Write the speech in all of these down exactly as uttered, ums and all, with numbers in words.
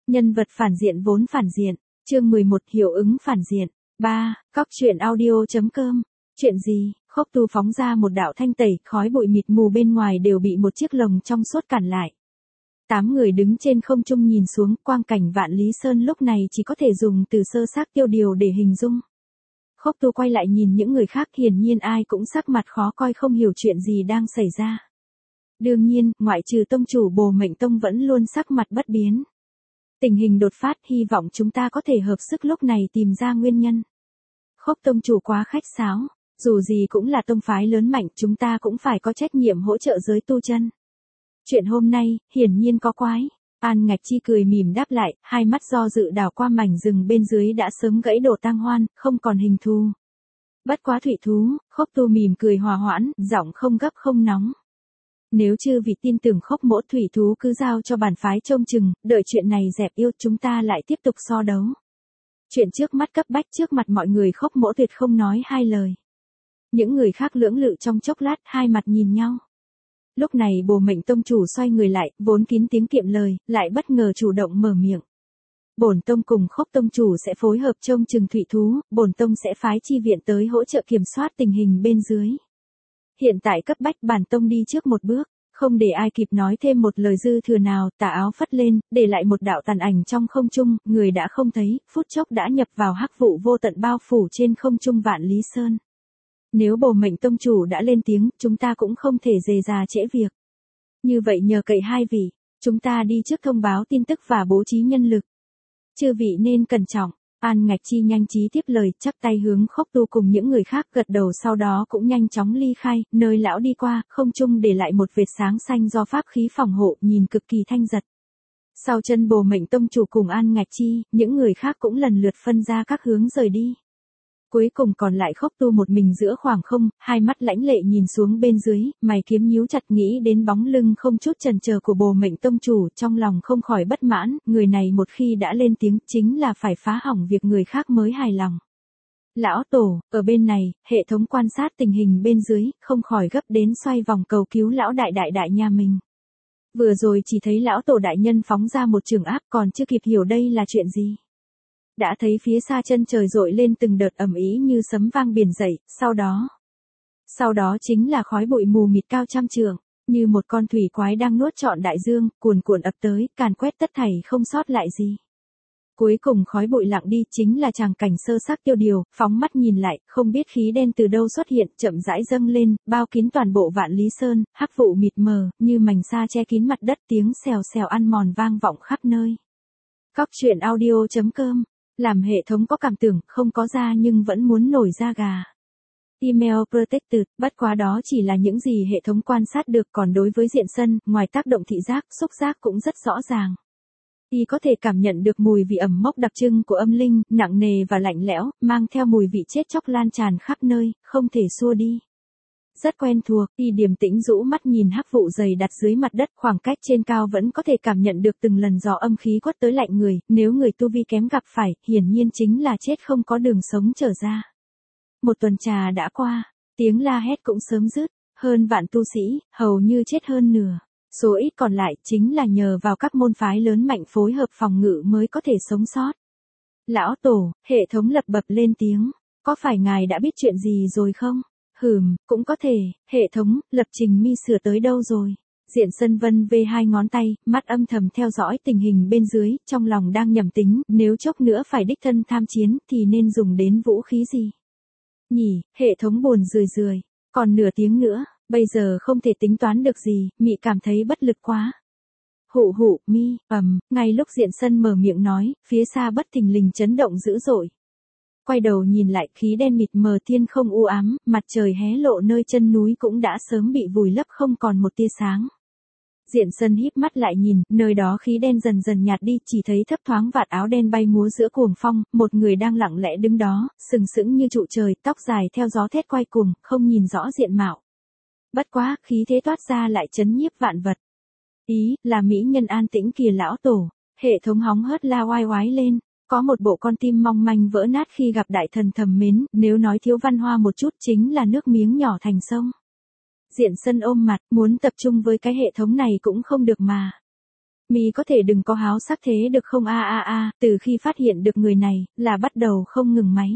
Nhân vật phản diện vốn phản diện. Chương mười một hiệu ứng phản diện. ba. Cóc truyện audio chấm com. Chuyện gì? Khốc Tu phóng ra một đạo thanh tẩy, khói bụi mịt mù bên ngoài đều bị một chiếc lồng trong suốt cản lại. Tám người đứng trên không trung nhìn xuống, quang cảnh Vạn Lý Sơn lúc này chỉ có thể dùng từ sơ xác tiêu điều để hình dung. Khốc Tu quay lại nhìn những người khác, hiển nhiên ai cũng sắc mặt khó coi, không hiểu chuyện gì đang xảy ra. Đương nhiên, ngoại trừ tông chủ Bồ Mệnh Tông vẫn luôn sắc mặt bất biến. Tình hình đột phát, hy vọng chúng ta có thể hợp sức lúc này tìm ra nguyên nhân. Khốc tông chủ quá khách sáo, dù gì cũng là tông phái lớn mạnh, chúng ta cũng phải có trách nhiệm hỗ trợ giới tu chân. Chuyện hôm nay, hiển nhiên có quái. An Ngạch Chi cười mỉm đáp lại, hai mắt do dự đảo qua mảnh rừng bên dưới đã sớm gãy đổ tang hoan, không còn hình thù. Bất quá thủy thú, Khốc Tu mỉm cười hòa hoãn, giọng không gấp không nóng. Nếu chư vị tin tưởng Khốc mỗ, thủy thú cứ giao cho bản phái trông chừng, đợi chuyện này dẹp yêu chúng ta lại tiếp tục so đấu. Chuyện trước mắt cấp bách, trước mặt mọi người Khốc mỗ tuyệt không nói hai lời. Những người khác lưỡng lự trong chốc lát, hai mặt nhìn nhau. Lúc này Bồ Mệnh Tông chủ xoay người lại, vốn kín tiếng kiệm lời, lại bất ngờ chủ động mở miệng. Bổn tông cùng Khốc tông chủ sẽ phối hợp trông chừng thủy thú, bổn tông sẽ phái chi viện tới hỗ trợ kiểm soát tình hình bên dưới. Hiện tại cấp bách, bản tông đi trước một bước. Không để ai kịp nói thêm một lời dư thừa nào, tà áo phất lên, để lại một đạo tàn ảnh trong không trung, người đã không thấy, phút chốc đã nhập vào hắc vụ vô tận bao phủ trên không trung Vạn Lý Sơn. Nếu Bồ Mệnh Tông chủ đã lên tiếng, chúng ta cũng không thể dề dà trễ việc. Như vậy nhờ cậy hai vị, chúng ta đi trước thông báo tin tức và bố trí nhân lực. Chư vị nên cẩn trọng. An Ngạch Chi nhanh trí tiếp lời, chắp tay hướng Khốc Tu cùng những người khác gật đầu, sau đó cũng nhanh chóng ly khai, nơi lão đi qua, không trung để lại một vệt sáng xanh do pháp khí phòng hộ, nhìn cực kỳ thanh giật. Sau chân Bồ Mệnh Tông chủ cùng An Ngạch Chi, những người khác cũng lần lượt phân ra các hướng rời đi. Cuối cùng còn lại Khốc Tu một mình giữa khoảng không, hai mắt lãnh lệ nhìn xuống bên dưới, mày kiếm nhíu chặt, nghĩ đến bóng lưng không chút chần chờ của Bồ Mệnh Tông chủ, trong lòng không khỏi bất mãn, người này một khi đã lên tiếng chính là phải phá hỏng việc người khác mới hài lòng. Lão Tổ, ở bên này, hệ thống quan sát tình hình bên dưới, không khỏi gấp đến xoay vòng cầu cứu lão đại đại đại nhà mình. Vừa rồi chỉ thấy lão Tổ đại nhân phóng ra một trường áp, còn chưa kịp hiểu đây là chuyện gì. Đã thấy phía xa chân trời dội lên từng đợt ầm ĩ như sấm vang biển dậy, sau đó. Sau đó chính là khói bụi mù mịt cao trăm trượng, như một con thủy quái đang nuốt trọn đại dương, cuồn cuộn ập tới, càn quét tất thảy không sót lại gì. Cuối cùng khói bụi lặng đi, chính là tràng cảnh sơ xác tiêu điều, phóng mắt nhìn lại, không biết khí đen từ đâu xuất hiện, chậm rãi dâng lên, bao kín toàn bộ Vạn Lý Sơn, hắc vụ mịt mờ, như mành sa che kín mặt đất, tiếng xèo xèo ăn mòn vang vọng khắp nơi. Cóc truyện audio chấm com. Làm hệ thống có cảm tưởng, không có da nhưng vẫn muốn nổi da gà. Email protected, bất quá đó chỉ là những gì hệ thống quan sát được, còn đối với diện sân, ngoài tác động thị giác, xúc giác cũng rất rõ ràng. Y có thể cảm nhận được mùi vị ẩm mốc đặc trưng của âm linh, nặng nề và lạnh lẽo, mang theo mùi vị chết chóc lan tràn khắp nơi, không thể xua đi. Rất quen thuộc, Y điềm tĩnh rũ mắt nhìn hắc vụ dày đặt dưới mặt đất, khoảng cách trên cao vẫn có thể cảm nhận được từng lần gió âm khí quất tới lạnh người, nếu người tu vi kém gặp phải, hiển nhiên chính là chết không có đường sống trở ra. Một tuần trà đã qua, tiếng la hét cũng sớm dứt, hơn vạn tu sĩ, hầu như chết hơn nửa. Số ít còn lại chính là nhờ vào các môn phái lớn mạnh phối hợp phòng ngự mới có thể sống sót. Lão Tổ, hệ thống lập bập lên tiếng, có phải ngài đã biết chuyện gì rồi không? Hừm, cũng có thể, hệ thống, lập trình mi sửa tới đâu rồi? Diện Sân vân vê hai ngón tay, mắt âm thầm theo dõi tình hình bên dưới, trong lòng đang nhầm tính, nếu chốc nữa phải đích thân tham chiến thì nên dùng đến vũ khí gì? Nhỉ, hệ thống buồn rười rười, còn nửa tiếng nữa, bây giờ không thể tính toán được gì, mị cảm thấy bất lực quá. Hụ hụ, mi, ầm, ngay lúc Diện Sân mở miệng nói, phía xa bất thình lình chấn động dữ dội. Quay đầu nhìn lại, khí đen mịt mờ, thiên không u ám, mặt trời hé lộ, nơi chân núi cũng đã sớm bị vùi lấp không còn một tia sáng. Diện Sân híp mắt lại nhìn, nơi đó khí đen dần dần nhạt đi, chỉ thấy thấp thoáng vạt áo đen bay múa giữa cuồng phong, một người đang lặng lẽ đứng đó, sừng sững như trụ trời, tóc dài theo gió thét quay cuồng, không nhìn rõ diện mạo. Bất quá, khí thế toát ra lại chấn nhiếp vạn vật. Ý, là mỹ nhân An Tĩnh kìa lão Tổ, hệ thống hóng hớt la oai oái lên. Có một bộ con tim mong manh vỡ nát khi gặp đại thần thầm mến, nếu nói thiếu văn hoa một chút chính là nước miếng nhỏ thành sông. Diện Sân ôm mặt, muốn tập trung với cái hệ thống này cũng không được mà. Mi có thể đừng có háo sắc thế được không a a a, từ khi phát hiện được người này, là bắt đầu không ngừng máy.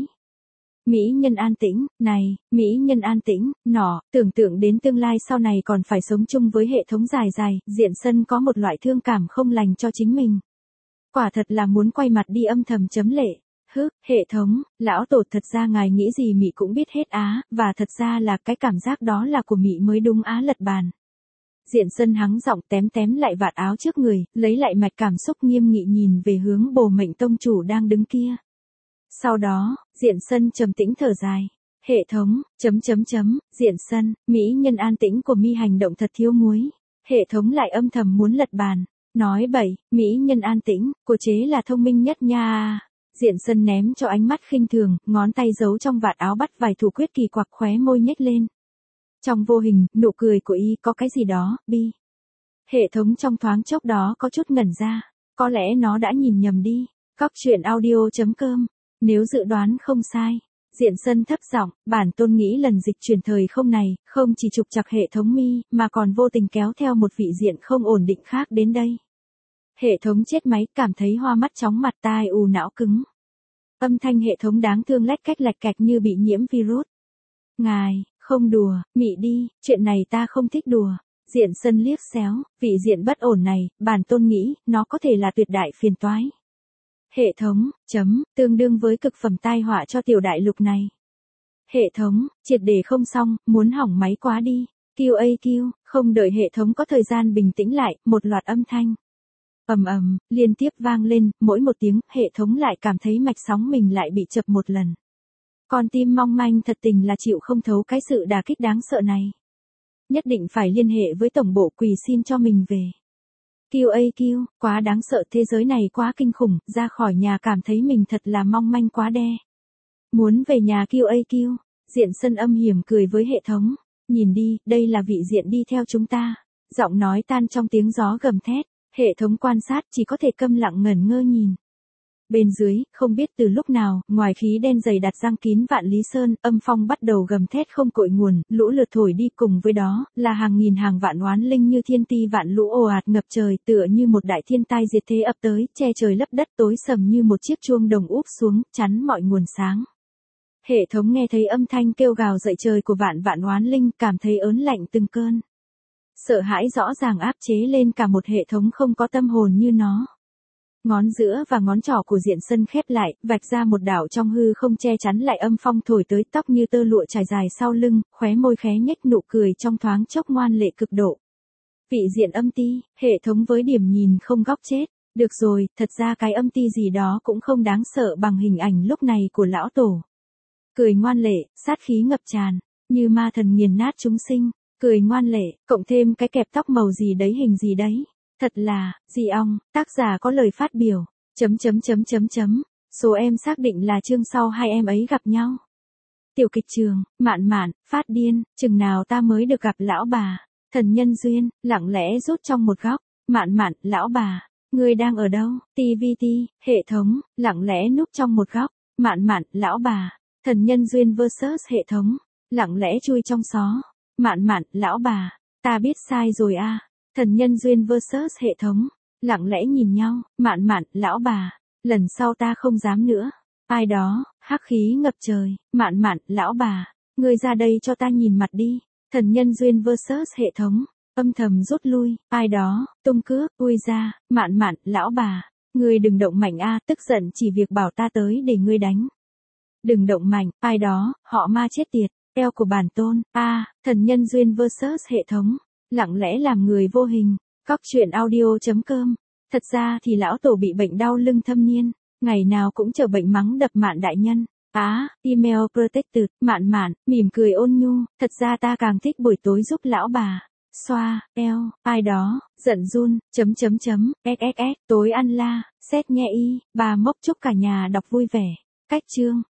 Mỹ nhân an tĩnh, này, Mỹ nhân an tĩnh, nọ, tưởng tượng đến tương lai sau này còn phải sống chung với hệ thống dài dài, Diện Sân có một loại thương cảm không lành cho chính mình. Quả thật là muốn quay mặt đi âm thầm chấm lệ. Hứ, hệ thống, lão tổ thật ra ngài nghĩ gì Mị cũng biết hết á, và thật ra là cái cảm giác đó là của Mị mới đúng á lật bàn. Diện Sân hắng giọng tém tém lại vạt áo trước người, lấy lại mạch cảm xúc nghiêm nghị nhìn về hướng Bồ Mệnh tông chủ đang đứng kia. Sau đó, Diện Sân trầm tĩnh thở dài. Hệ thống, chấm chấm chấm, Diện Sân, Mỹ nhân an tĩnh của Mi hành động thật thiếu muối. Hệ thống lại âm thầm muốn lật bàn. Nói bậy, Mỹ nhân an tĩnh, cô chế là thông minh nhất nha. Diện Sân ném cho ánh mắt khinh thường, ngón tay giấu trong vạt áo bắt vài thủ quyết kỳ quặc khóe môi nhếch lên. Trong vô hình, nụ cười của y có cái gì đó, bi. Hệ thống trong thoáng chốc đó có chút ngẩn ra. Có lẽ nó đã nhìn nhầm đi. Cóc truyện audio chấm com. Nếu dự đoán không sai. Diện Sân thấp giọng, bản tôn nghĩ lần dịch chuyển thời không này, không chỉ trục trặc hệ thống Mi, mà còn vô tình kéo theo một vị diện không ổn định khác đến đây. Hệ thống chết máy, cảm thấy hoa mắt chóng mặt tai ù não cứng. Âm thanh hệ thống đáng thương lách cách lạch cạch như bị nhiễm virus. Ngài, không đùa, Mị đi, chuyện này ta không thích đùa. Diện Sân liếc xéo, vị diện bất ổn này, bản tôn nghĩ, nó có thể là tuyệt đại phiền toái. Hệ thống, chấm, tương đương với cực phẩm tai họa cho tiểu đại lục này. Hệ thống, triệt để không xong, muốn hỏng máy quá đi. Q A Q, không đợi hệ thống có thời gian bình tĩnh lại, một loạt âm thanh. Ầm ầm, liên tiếp vang lên, mỗi một tiếng, hệ thống lại cảm thấy mạch sóng mình lại bị chập một lần. Con tim mong manh thật tình là chịu không thấu cái sự đả kích đáng sợ này. Nhất định phải liên hệ với tổng bộ quỳ xin cho mình về. Q A Q, quá đáng sợ, thế giới này quá kinh khủng, ra khỏi nhà cảm thấy mình thật là mong manh quá đe. Muốn về nhà Q A Q, Diện Sân âm hiểm cười với hệ thống. Nhìn đi, đây là vị diện đi theo chúng ta. Giọng nói tan trong tiếng gió gầm thét. Hệ thống quan sát chỉ có thể câm lặng ngẩn ngơ nhìn. Bên dưới, không biết từ lúc nào, ngoài khí đen dày đặt giăng kín vạn lý sơn, âm phong bắt đầu gầm thét không cội nguồn, lũ lượt thổi đi, cùng với đó, là hàng nghìn hàng vạn oán linh như thiên ti vạn lũ ồ ạt ngập trời, tựa như một đại thiên tai diệt thế ập tới, che trời lấp đất, tối sầm như một chiếc chuông đồng úp xuống, chắn mọi nguồn sáng. Hệ thống nghe thấy âm thanh kêu gào dậy trời của vạn vạn oán linh, cảm thấy ớn lạnh từng cơn. Sợ hãi rõ ràng áp chế lên cả một hệ thống không có tâm hồn như nó. Ngón giữa và ngón trỏ của Diện Sân khép lại, vạch ra một đảo trong hư không che chắn lại âm phong thổi tới, tóc như tơ lụa trải dài sau lưng, khóe môi khé nhếch nụ cười trong thoáng chốc ngoan lệ cực độ. Vị diện âm ti, hệ thống với điểm nhìn không góc chết. Được rồi, thật ra cái âm ti gì đó cũng không đáng sợ bằng hình ảnh lúc này của lão tổ. Cười ngoan lệ, sát khí ngập tràn, như ma thần nghiền nát chúng sinh. Cười ngoan lệ, cộng thêm cái kẹp tóc màu gì đấy hình gì đấy. Thật là, gì ong, tác giả có lời phát biểu. Chấm chấm chấm chấm chấm. Số em xác định là chương sau hai em ấy gặp nhau. Tiểu kịch trường, Mạn Mạn, phát điên, chừng nào ta mới được gặp lão bà. Thần nhân duyên, lặng lẽ rút trong một góc. Mạn Mạn, lão bà, ngươi đang ở đâu? tê vê tê, hệ thống, lặng lẽ núp trong một góc. Mạn Mạn, lão bà, thần nhân duyên versus hệ thống, lặng lẽ chui trong xó. Mạn Mạn, lão bà, ta biết sai rồi a. Thần nhân duyên versus hệ thống, lặng lẽ nhìn nhau. Mạn Mạn, lão bà, lần sau ta không dám nữa. Ai đó, hắc khí ngập trời. Mạn Mạn, lão bà, ngươi ra đây cho ta nhìn mặt đi. Thần nhân duyên versus hệ thống, âm thầm rút lui. Ai đó, tung cước, ui ra. Mạn Mạn, lão bà, ngươi đừng động mạnh a, tức giận chỉ việc bảo ta tới để ngươi đánh. Đừng động mạnh. Ai đó, họ ma chết tiệt. Eo của bản tôn, a, à, thần nhân duyên versus hệ thống, lặng lẽ làm người vô hình. Cóc truyện audio chấm com. Thật ra thì lão tổ bị bệnh đau lưng thâm niên, ngày nào cũng chở bệnh mắng đập Mạn đại nhân. Á, à, email protected, Mạn Mạn, mỉm cười ôn nhu, thật ra ta càng thích buổi tối giúp lão bà. Xoa, eo, ai đó, giận run, chấm chấm chấm, xxx, tối ăn la, xét nhẹ y, bà mốc chúc cả nhà đọc vui vẻ. Cách chương.